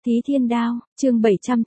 Thí Thiên Đao, chương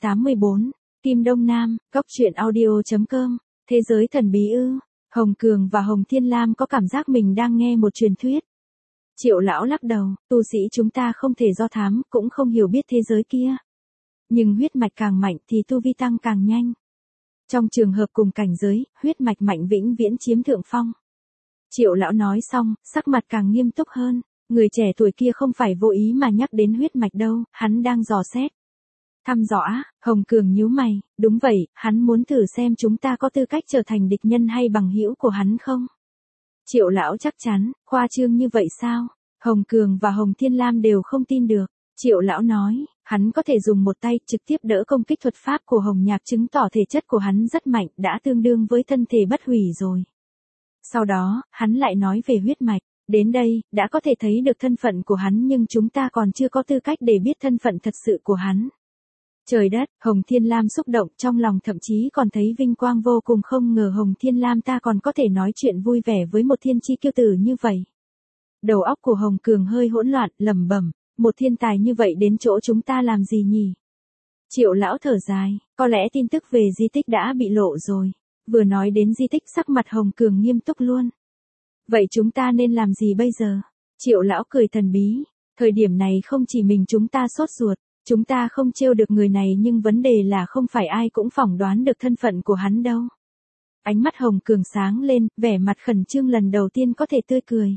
784, Kim Đông Nam, Cóc truyện audio.com, thế giới thần bí ư? Hồng Cường và Hồng Thiên Lam có cảm giác mình đang nghe một truyền thuyết. Triệu lão lắc đầu, tu sĩ chúng ta không thể do thám, cũng không hiểu biết thế giới kia. Nhưng huyết mạch càng mạnh thì tu vi tăng càng nhanh. Trong trường hợp cùng cảnh giới, huyết mạch mạnh vĩnh viễn chiếm thượng phong. Triệu lão nói xong, sắc mặt càng nghiêm túc hơn. Người trẻ tuổi kia không phải vô ý mà nhắc đến huyết mạch đâu, hắn đang dò xét. Thăm dò á, Hồng Cường nhíu mày, đúng vậy, hắn muốn thử xem chúng ta có tư cách trở thành địch nhân hay bằng hữu của hắn không? Triệu lão chắc chắn, khoa trương như vậy sao? Hồng Cường và Hồng Thiên Lam đều không tin được. Triệu lão nói, hắn có thể dùng một tay trực tiếp đỡ công kích thuật pháp của Hồng Nhạc, chứng tỏ thể chất của hắn rất mạnh, đã tương đương với thân thể bất hủy rồi. Sau đó, hắn lại nói về huyết mạch. Đến đây, đã có thể thấy được thân phận của hắn, nhưng chúng ta còn chưa có tư cách để biết thân phận thật sự của hắn. Trời đất, Hồng Thiên Lam xúc động, trong lòng thậm chí còn thấy vinh quang vô cùng, không ngờ Hồng Thiên Lam ta còn có thể nói chuyện vui vẻ với một thiên chi kiêu tử như vậy. Đầu óc của Hồng Cường hơi hỗn loạn, lẩm bẩm, một thiên tài như vậy đến chỗ chúng ta làm gì nhỉ? Triệu lão thở dài, có lẽ tin tức về di tích đã bị lộ rồi. Vừa nói đến di tích, sắc mặt Hồng Cường nghiêm túc luôn. Vậy chúng ta nên làm gì bây giờ? Triệu lão cười thần bí. Thời điểm này không chỉ mình chúng ta sốt ruột, chúng ta không trêu được người này, nhưng vấn đề là không phải ai cũng phỏng đoán được thân phận của hắn đâu. Ánh mắt Hồng Cường sáng lên, vẻ mặt khẩn trương lần đầu tiên có thể tươi cười.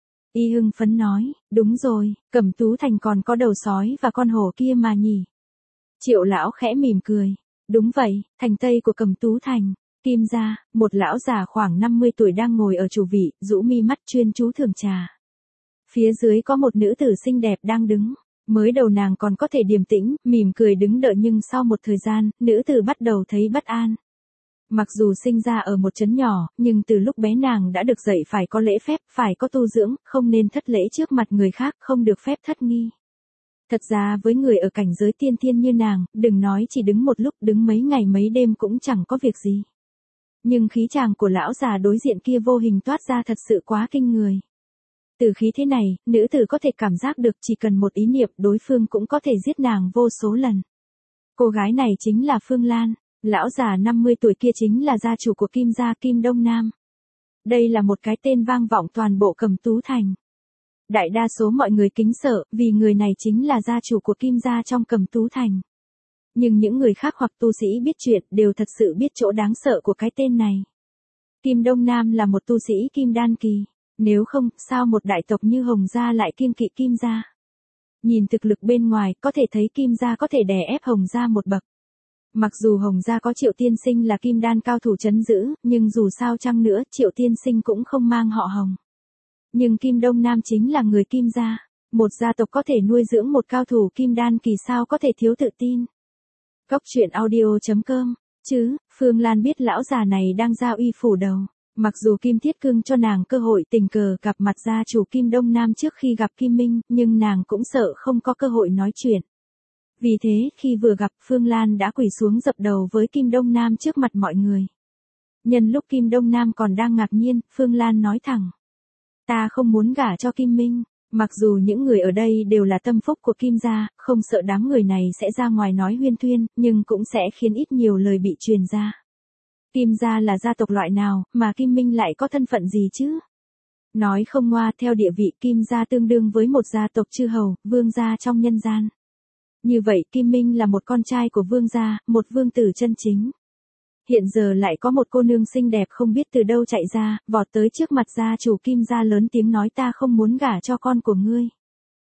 Y hưng phấn nói, đúng rồi, Cẩm Tú Thành còn có đầu sói và con hổ kia mà nhỉ? Triệu lão khẽ mỉm cười. Đúng vậy, thành tây của Cẩm Tú Thành. Kim gia, một lão già khoảng 50 tuổi đang ngồi ở chủ vị, rũ mi mắt chuyên chú thưởng trà. Phía dưới có một nữ tử xinh đẹp đang đứng. Mới đầu nàng còn có thể điềm tĩnh, mỉm cười đứng đợi, nhưng sau một thời gian, nữ tử bắt đầu thấy bất an. Mặc dù sinh ra ở một trấn nhỏ, nhưng từ lúc bé nàng đã được dạy phải có lễ phép, phải có tu dưỡng, không nên thất lễ trước mặt người khác, không được phép thất nghi. Thật ra với người ở cảnh giới tiên thiên như nàng, đừng nói chỉ đứng một lúc, đứng mấy ngày mấy đêm cũng chẳng có việc gì. Nhưng khí chàng của lão già đối diện kia vô hình toát ra thật sự quá kinh người. Từ khí thế này, nữ tử có thể cảm giác được chỉ cần một ý niệm đối phương cũng có thể giết nàng vô số lần. Cô gái này chính là Phương Lan, lão già 50 tuổi kia chính là gia chủ của Kim gia, Kim Đông Nam. Đây là một cái tên vang vọng toàn bộ Cẩm Tú Thành. Đại đa số mọi người kính sợ, vì người này chính là gia chủ của Kim gia trong Cẩm Tú Thành. Nhưng những người khác hoặc tu sĩ biết chuyện đều thật sự biết chỗ đáng sợ của cái tên này. Kim Đông Nam là một tu sĩ kim đan kỳ. Nếu không, sao một đại tộc như Hồng gia lại kiêng kỵ Kim gia? Nhìn thực lực bên ngoài, có thể thấy Kim gia có thể đè ép Hồng gia một bậc. Mặc dù Hồng gia có Triệu tiên sinh là kim đan cao thủ trấn giữ, nhưng dù sao chăng nữa, Triệu tiên sinh cũng không mang họ Hồng. Nhưng Kim Đông Nam chính là người Kim gia. Một gia tộc có thể nuôi dưỡng một cao thủ kim đan kỳ, sao có thể thiếu tự tin. Cóc truyện audio.com, chứ, Phương Lan biết lão già này đang giao uy phủ đầu. Mặc dù Kim Thiết Cương cho nàng cơ hội tình cờ gặp mặt gia chủ Kim Đông Nam trước khi gặp Kim Minh, nhưng nàng cũng sợ không có cơ hội nói chuyện. Vì thế, khi vừa gặp, Phương Lan đã quỳ xuống dập đầu với Kim Đông Nam trước mặt mọi người. Nhân lúc Kim Đông Nam còn đang ngạc nhiên, Phương Lan nói thẳng. Ta không muốn gả cho Kim Minh. Mặc dù những người ở đây đều là tâm phúc của Kim gia, không sợ đám người này sẽ ra ngoài nói huyên thuyên, nhưng cũng sẽ khiến ít nhiều lời bị truyền ra. Kim gia là gia tộc loại nào, mà Kim Minh lại có thân phận gì chứ? Nói không ngoa, theo địa vị Kim gia tương đương với một gia tộc chư hầu, vương gia trong nhân gian. Như vậy Kim Minh là một con trai của vương gia, một vương tử chân chính. Hiện giờ lại có một cô nương xinh đẹp không biết từ đâu chạy ra, vọt tới trước mặt gia chủ Kim gia lớn tiếng nói ta không muốn gả cho con của ngươi.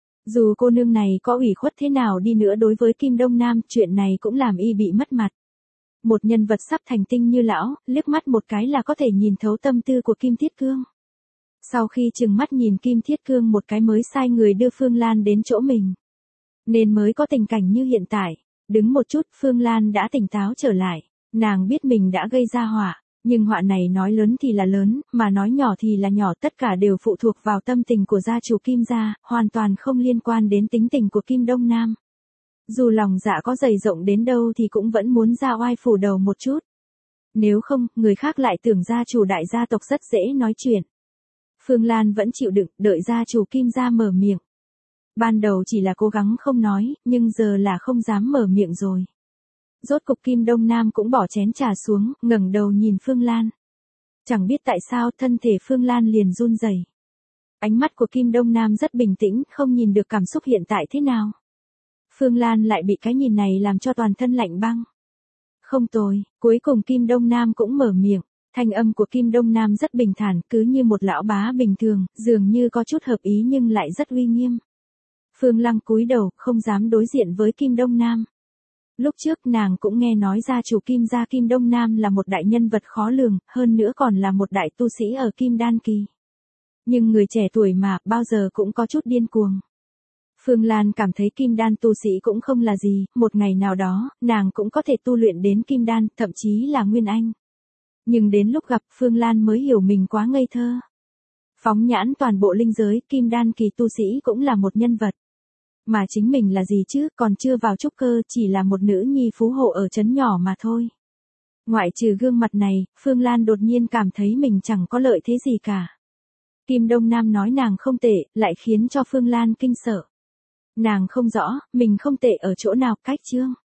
Dù cô nương này có ủy khuất thế nào đi nữa đối với Kim Đông Nam, chuyện này cũng làm y bị mất mặt. Một nhân vật sắp thành tinh như lão, liếc mắt một cái là có thể nhìn thấu tâm tư của Kim Thiết Cương. Sau khi trừng mắt nhìn Kim Thiết Cương một cái mới sai người đưa Phương Lan đến chỗ mình. Nên mới có tình cảnh như hiện tại. Đứng một chút, Phương Lan đã tỉnh táo trở lại. Nàng biết mình đã gây ra họa, nhưng họa này nói lớn thì là lớn, mà nói nhỏ thì là nhỏ, tất cả đều phụ thuộc vào tâm tình của gia chủ Kim gia, hoàn toàn không liên quan đến tính tình của Kim Đông Nam. Dù lòng dạ có dày rộng đến đâu thì cũng vẫn muốn ra oai phủ đầu một chút. Nếu không, người khác lại tưởng gia chủ đại gia tộc rất dễ nói chuyện. Phương Lan vẫn chịu đựng, đợi gia chủ Kim gia mở miệng. Ban đầu chỉ là cố gắng không nói, nhưng giờ là không dám mở miệng rồi. Rốt cục Kim Đông Nam cũng bỏ chén trà xuống, ngẩng đầu nhìn Phương Lan. Chẳng biết tại sao thân thể Phương Lan liền run rẩy. Ánh mắt của Kim Đông Nam rất bình tĩnh, không nhìn được cảm xúc hiện tại thế nào. Phương Lan lại bị cái nhìn này làm cho toàn thân lạnh băng. Không tồi, cuối cùng Kim Đông Nam cũng mở miệng. Thanh âm của Kim Đông Nam rất bình thản, cứ như một lão bá bình thường, dường như có chút hợp ý nhưng lại rất uy nghiêm. Phương Lăng cúi đầu, không dám đối diện với Kim Đông Nam. Lúc trước nàng cũng nghe nói gia chủ Kim gia Kim Đông Nam là một đại nhân vật khó lường, hơn nữa còn là một đại tu sĩ ở Kim Đan Kỳ. Nhưng người trẻ tuổi mà, bao giờ cũng có chút điên cuồng. Phương Lan cảm thấy Kim Đan tu sĩ cũng không là gì, một ngày nào đó, nàng cũng có thể tu luyện đến Kim Đan, thậm chí là Nguyên Anh. Nhưng đến lúc gặp Phương Lan mới hiểu mình quá ngây thơ. Phóng nhãn toàn bộ linh giới, Kim Đan Kỳ tu sĩ cũng là một nhân vật. Mà chính mình là gì chứ, còn chưa vào trúc cơ, chỉ là một nữ nhi phú hộ ở trấn nhỏ mà thôi. Ngoại trừ gương mặt này, Phương Lan đột nhiên cảm thấy mình chẳng có lợi thế gì cả. Kim Đông Nam nói nàng không tệ, lại khiến cho Phương Lan kinh sợ. Nàng không rõ, mình không tệ ở chỗ nào, cách chương.